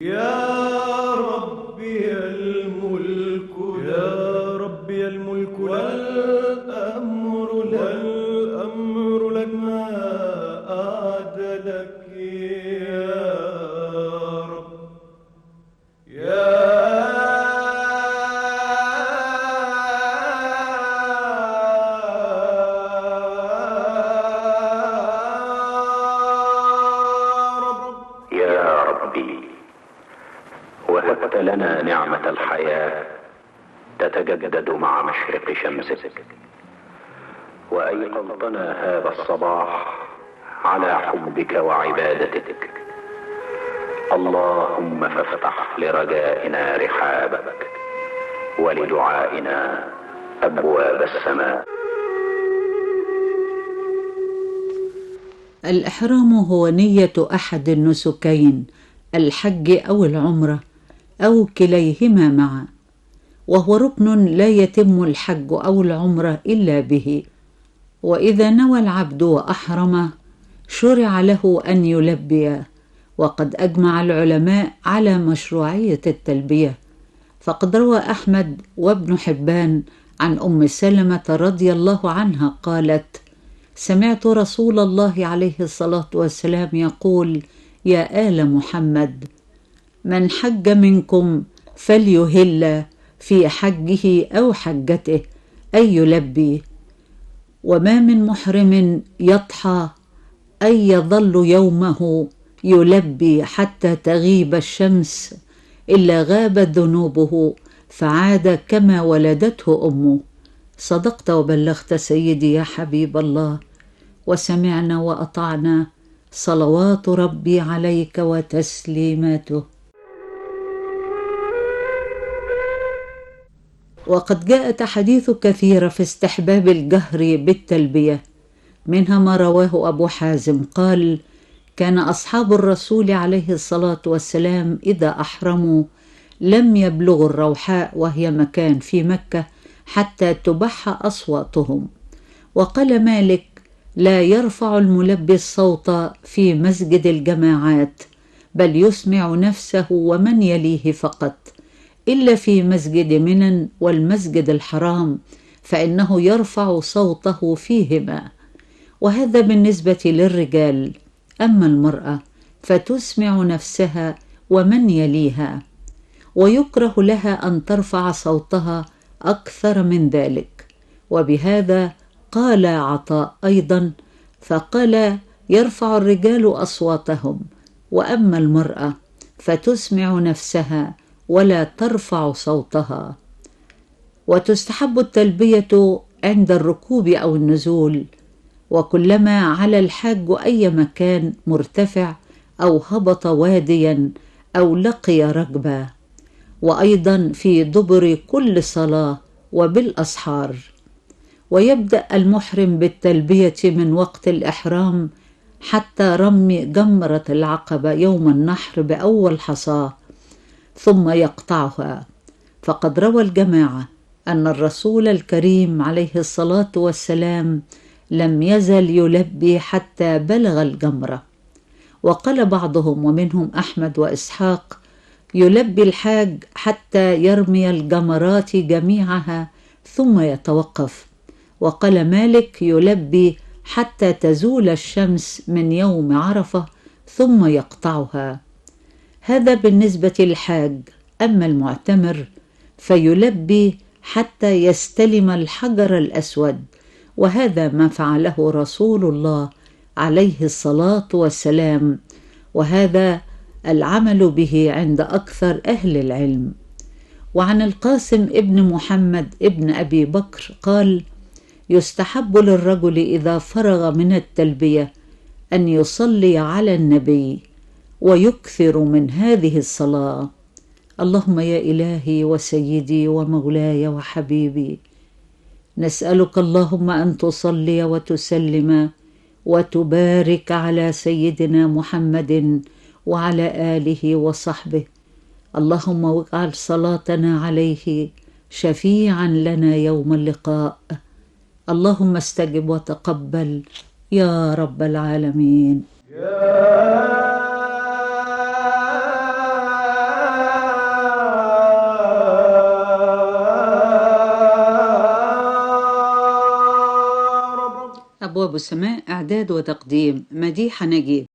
يا ربي الملك، يا ربي الملك والأمر لك ما أعدلك يا رب. يا ربي، وهبت لنا نعمة الحياة تتجدد مع مشرق شمسك، وأيقظتنا هذا الصباح على حبك وعبادتك. اللهم فافتح لرجائنا رحابك، ولدعائنا أبواب السماء. الإحرام هو نية أحد النسكين، الحج أو العمرة أو كليهما معا، وهو ركن لا يتم الحج أو العمرة إلا به. وإذا نوى العبد وأحرم شرع له أن يلبي، وقد أجمع العلماء على مشروعية التلبية، فقد روى أحمد وابن حبان عن أم سلمة رضي الله عنها قالت: سمعت رسول الله عليه الصلاة والسلام يقول: يا آل محمد، من حج منكم فليهل في حجه أو حجته، أي يلبي. وما من محرم يضحى أي يظل يومه يلبي حتى تغيب الشمس إلا غابت ذنوبه فعاد كما ولدته أمه. صدقت وبلغت سيدي يا حبيب الله، وسمعنا وأطعنا، صلوات ربي عليك وتسليماته. وقد جاءت أحاديث كثيرة في استحباب الجهر بالتلبية، منها ما رواه أبو حازم قال: كان أصحاب الرسول عليه الصلاة والسلام إذا أحرموا لم يبلغوا الروحاء وهي مكان في مكة حتى تبح أصواتهم. وقال مالك: لا يرفع الملبي الصوت في مسجد الجماعات، بل يسمع نفسه ومن يليه فقط، إلا في مسجد منى والمسجد الحرام، فإنه يرفع صوته فيهما. وهذا بالنسبة للرجال. أما المرأة فتسمع نفسها ومن يليها، ويكره لها أن ترفع صوتها أكثر من ذلك. وبهذا قال عطاء أيضا، فقال: يرفع الرجال أصواتهم، وأما المرأة فتسمع نفسها ولا ترفع صوتها. وتستحب التلبية عند الركوب أو النزول، وكلما على الحاج أي مكان مرتفع أو هبط واديا أو لقي ركبا، وأيضا في دبر كل صلاة وبالأسحار. ويبدأ المحرم بالتلبية من وقت الإحرام حتى رمي جمرة العقبة يوم النحر بأول حصاة، ثم يقطعها. فقد روى الجماعة أن الرسول الكريم عليه الصلاة والسلام لم يزل يلبي حتى بلغ الجمرة. وقال بعضهم ومنهم أحمد وإسحاق: يلبي الحاج حتى يرمي الجمرات جميعها ثم يتوقف. وقال مالك: يلبي حتى تزول الشمس من يوم عرفة ثم يقطعها. هذا بالنسبة للحاج. أما المعتمر فيلبي حتى يستلم الحجر الأسود، وهذا ما فعله رسول الله عليه الصلاة والسلام، وهذا العمل به عند أكثر أهل العلم. وعن القاسم ابن محمد ابن أبي بكر قال: يستحب للرجل إذا فرغ من التلبية أن يصلي على النبي ويكثر من هذه الصلاة: اللهم يا إلهي وسيدي ومولاي وحبيبي، نسألك اللهم أن تصلي وتسلم وتبارك على سيدنا محمد وعلى آله وصحبه، اللهم واجعل صلاتنا عليه شفيعا لنا يوم اللقاء، اللهم استجب وتقبل يا رب العالمين. يا أبواب السماء، إعداد وتقديم مديحة نجيب.